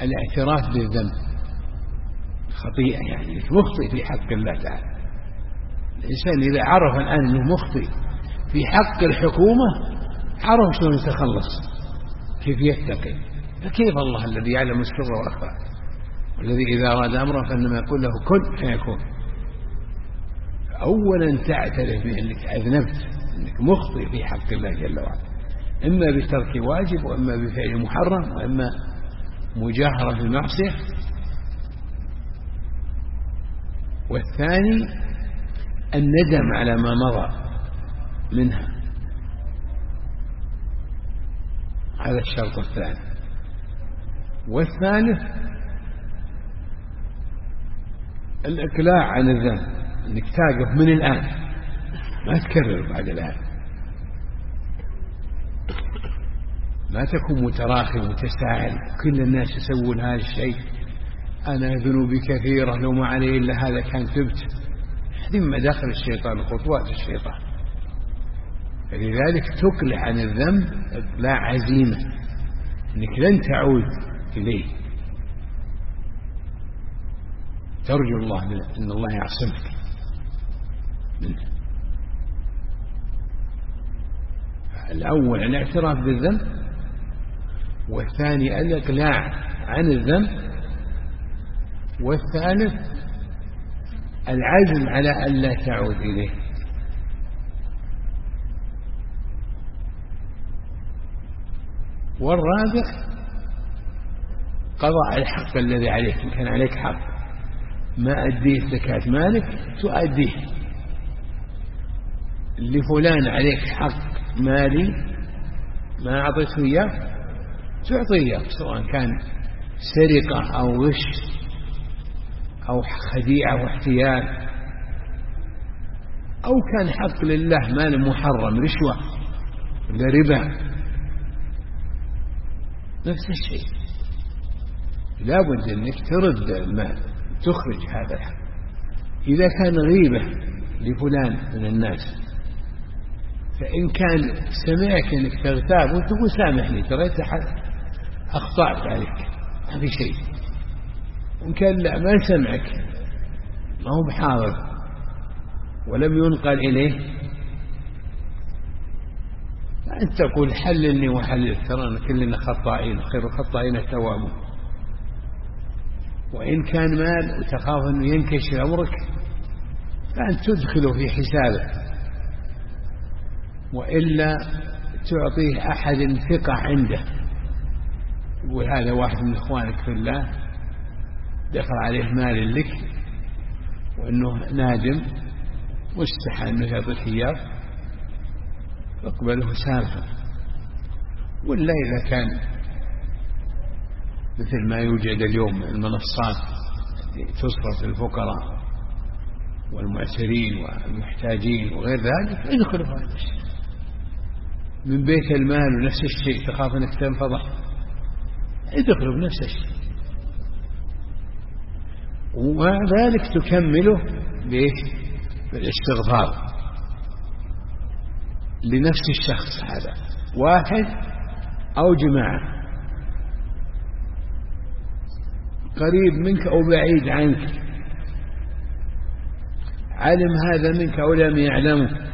الاعتراف بالذنب خطيئة، يعني مخطئ في حق الله تعالى. الإنسان إذا عرف الآن أنه مخطئ في حق الحكومة عرف شلون يتخلص، كيف يتقي، فكيف الله الذي يعلم السر وأخفى، والذي إذا أراد أمرا فإنما يقول له كن فيكون. أولا تعترف بأنك أذنبت، أنك مخطئ في حق الله جل وعلا، إما بترك واجب وإما بفعل محرم وإما مجاهرة بالمعصية. والثاني الندم على ما مضى منها، هذا الشرط الثاني. والثالث الإقلاع عن الذنب، أنك تقف من الآن ما تكرر بعد الآن، ما تكون متراخي متساهل كل الناس يسوون هذا الشيء، أنا ذنوبي كثيرة لو ما علي إلا هذا كان تبت. هذه مداخل الشيطان وخطوات الشيطان. فلذلك تقلع عن الذنب إقلاع عزيمة أنك لن تعود إليه، ترجو الله أن الله يعصمك منه. الأول الاعتراف بالذنب، والثاني الإقلاع عن الذنب، والثالث العزم على ألا تعود إليه. والرابع قضاء الحق الذي عليك، إن كان عليك حق ما أديت زكاة مالك تؤديه، لفلان عليك حق مالي ما أعطيته إياه تعطيه، سواء كان سرقة أو غش أو خديعة واحتيال، أو كان حق لله مال محرم رشوة ولا ربا، نفس الشيء. لابد أنك ترد المال، تخرج هذا الحق. إذا كان غيبة لفلان من الناس، فإن كان سمعك أنك تغتاب وتقول سامحني ترى أخطأت عليك ما في شيء، وإن كان لا ما سمعك ما هو بحاضر ولم ينقل إليه، فأنت تقول حللني وحلل، ترى كلنا خطائين خير الخطائين التوابون. وإن كان مال وتخاف أنه ينكشف أمرك فأنت تدخله في حسابه، وإلا تعطيه أحد ثقة عنده، يقول هذا واحد من إخوانك في الله دخل عليه مال لك وأنه نادم واستحى أنه يعطيك إياه، فاقبله سالفا. ولا إذا كان مثل ما يوجد اليوم المنصات تصرف للفقراء والمعسرين والمحتاجين وغير ذلك، ادخلوا هذا الشيء من بيت المال، ونفس الشيء تخاف أنك تنفضح، ادخلوا بنفس الشيء، ومع ذلك تكمله بالاستغفار لنفس الشخص هذا، واحد أو جماعة قريب منك أو بعيد عنك، علم هذا منك أو لم يعلمه،